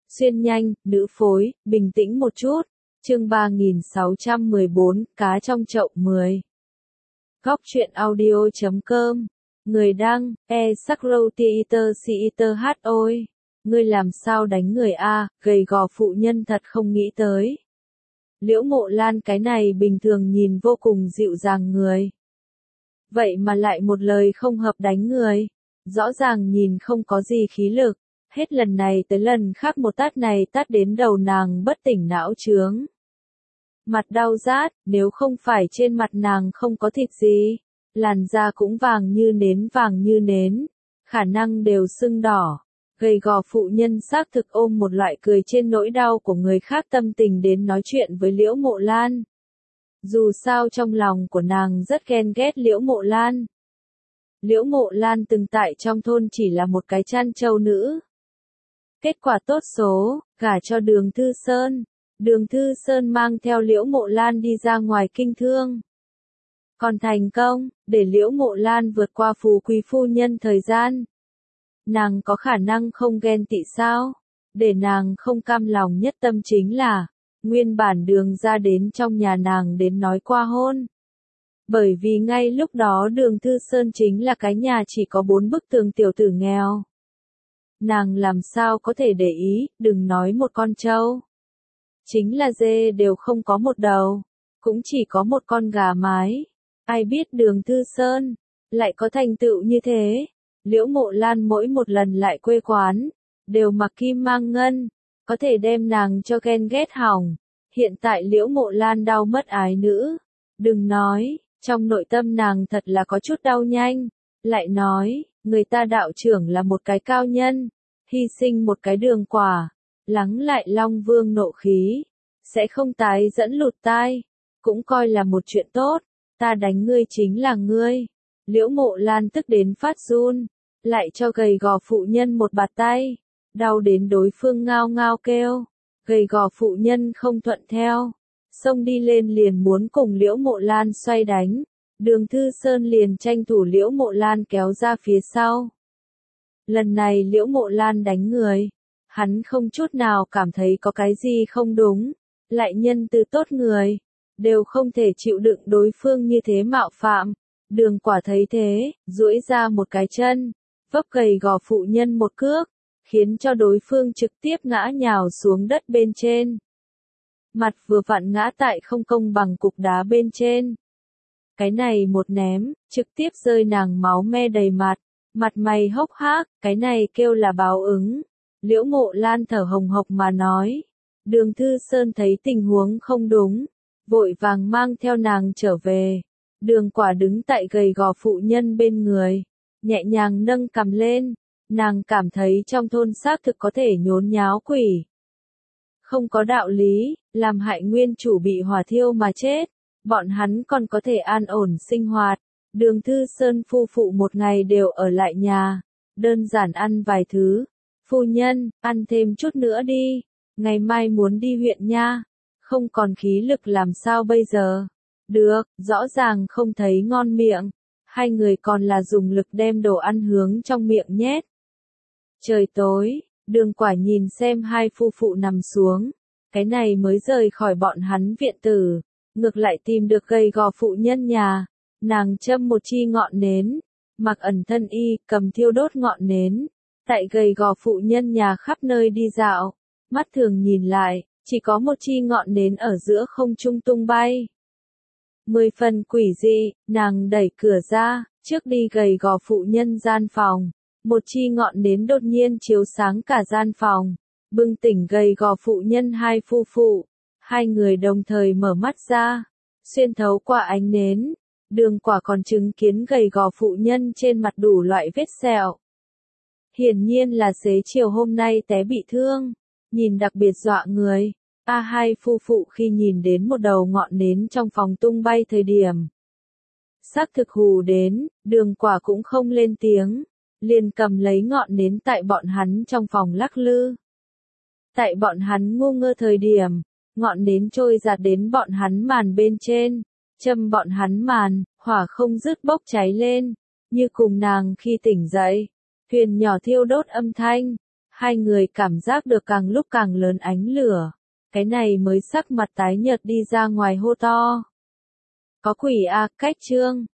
Xuyên nhanh, nữ phối, bình tĩnh một chút. Chương 3614, cá trong chậu 10. Góc truyện audio.com. Người đăng, Sakrotiiter ôi. Ngươi làm sao đánh người a, gầy gò phụ nhân thật không nghĩ tới. Liễu Mộ Lan cái này bình thường nhìn vô cùng dịu dàng người. Vậy mà lại một lời không hợp đánh người. Rõ ràng nhìn không có gì khí lực. Hết lần này tới lần khác một tát này tát đến đầu nàng bất tỉnh não chướng. Mặt đau rát, nếu không phải trên mặt nàng không có thịt gì, làn da cũng vàng như nến, khả năng đều sưng đỏ. Gầy gò phụ nhân xác thực ôm một loại cười trên nỗi đau của người khác tâm tình đến nói chuyện với Liễu Mộ Lan. Dù sao trong lòng của nàng rất ghen ghét Liễu Mộ Lan. Liễu Mộ Lan từng tại trong thôn chỉ là một cái chăn trâu nữ. Kết quả tốt số, gả cho Đường Thư Sơn. Đường Thư Sơn mang theo Liễu Mộ Lan đi ra ngoài kinh thương. Còn thành công, để Liễu Mộ Lan vượt qua phù quý phu nhân thời gian. Nàng có khả năng không ghen tị sao? Để nàng không cam lòng nhất tâm chính là, nguyên bản Đường ra đến trong nhà nàng đến nói qua hôn. Bởi vì ngay lúc đó Đường Thư Sơn chính là cái nhà chỉ có 4 bức tường tiểu tử nghèo. Nàng làm sao có thể để ý, đừng nói một con trâu. Chính là dê đều không có một đầu, cũng chỉ có một con gà mái. Ai biết Đường Thư Sơn lại có thành tựu như thế. Liễu Mộ Lan mỗi một lần lại quê quán, đều mặc kim mang ngân, có thể đem nàng cho ghen ghét hỏng. Hiện tại Liễu Mộ Lan đau mất ái nữ. Đừng nói, trong nội tâm nàng thật là có chút đau nhanh. Lại nói, người ta đạo trưởng là một cái cao nhân, hy sinh một cái Đường Quả, lắng lại Long Vương nộ khí, sẽ không tái dẫn lụt tai, cũng coi là một chuyện tốt. Ta đánh ngươi chính là ngươi. Liễu Mộ Lan tức đến phát run, lại cho gầy gò phụ nhân một bạt tay, đau đến đối phương ngao ngao kêu. Gầy gò phụ nhân không thuận theo, xông đi lên liền muốn cùng Liễu Mộ Lan xoay đánh. Đường Thư Sơn liền tranh thủ Liễu Mộ Lan kéo ra phía sau. Lần này Liễu Mộ Lan đánh người, hắn không chút nào cảm thấy có cái gì không đúng, lại nhân từ tốt người, đều không thể chịu đựng đối phương như thế mạo phạm. Đường Quả thấy thế, duỗi ra một cái chân, vấp gầy gò phụ nhân một cước, khiến cho đối phương trực tiếp ngã nhào xuống đất bên trên. Mặt vừa vặn ngã tại không công bằng cục đá bên trên. Cái này một ném, trực tiếp rơi nàng máu me đầy mặt, mặt mày hốc hác, cái này kêu là báo ứng. Liễu Mộ Lan thở hồng hộc mà nói. Đường Thư Sơn thấy tình huống không đúng, vội vàng mang theo nàng trở về. Đường Quả đứng tại gầy gò phụ nhân bên người, nhẹ nhàng nâng cằm lên, nàng cảm thấy trong thôn xác thực có thể nhốn nháo quỷ. Không có đạo lý, làm hại nguyên chủ bị hỏa thiêu mà chết, bọn hắn còn có thể an ổn sinh hoạt. Đường Thư Sơn phu phụ một ngày đều ở lại nhà, đơn giản ăn vài thứ. Phu nhân, ăn thêm chút nữa đi, ngày mai muốn đi huyện nha, không còn khí lực làm sao bây giờ? Được, rõ ràng không thấy ngon miệng, hai người còn là dùng lực đem đồ ăn hướng trong miệng nhét. Trời tối, Đường Quả nhìn xem hai phu phụ nằm xuống, cái này mới rời khỏi bọn hắn viện tử, ngược lại tìm được gầy gò phụ nhân nhà, nàng châm một chi ngọn nến, mặc ẩn thân y, cầm thiêu đốt ngọn nến, tại gầy gò phụ nhân nhà khắp nơi đi dạo, mắt thường nhìn lại, chỉ có một chi ngọn nến ở giữa không trung tung bay. 10 phần quỷ dị, nàng đẩy cửa ra, trước đi gầy gò phụ nhân gian phòng, một chi ngọn nến đột nhiên chiếu sáng cả gian phòng, bừng tỉnh gầy gò phụ nhân hai phu phụ, hai người đồng thời mở mắt ra, xuyên thấu qua ánh nến, Đường Quả còn chứng kiến gầy gò phụ nhân trên mặt đủ loại vết sẹo. Hiển nhiên là xế chiều hôm nay té bị thương, nhìn đặc biệt dọa người. Hai phu phụ khi nhìn đến một đầu ngọn nến trong phòng tung bay thời điểm, xác thực hù đến, Đường Quả cũng không lên tiếng, liền cầm lấy ngọn nến tại bọn hắn trong phòng lắc lư. Tại bọn hắn ngu ngơ thời điểm, ngọn nến trôi giạt đến bọn hắn màn bên trên, châm bọn hắn màn, hỏa không dứt bốc cháy lên, như cùng nàng khi tỉnh dậy, thuyền nhỏ thiêu đốt âm thanh, Hai người cảm giác được càng lúc càng lớn ánh lửa. Cái này mới sắc mặt tái nhợt đi ra ngoài hô to. Có quỷ à, cách Trương.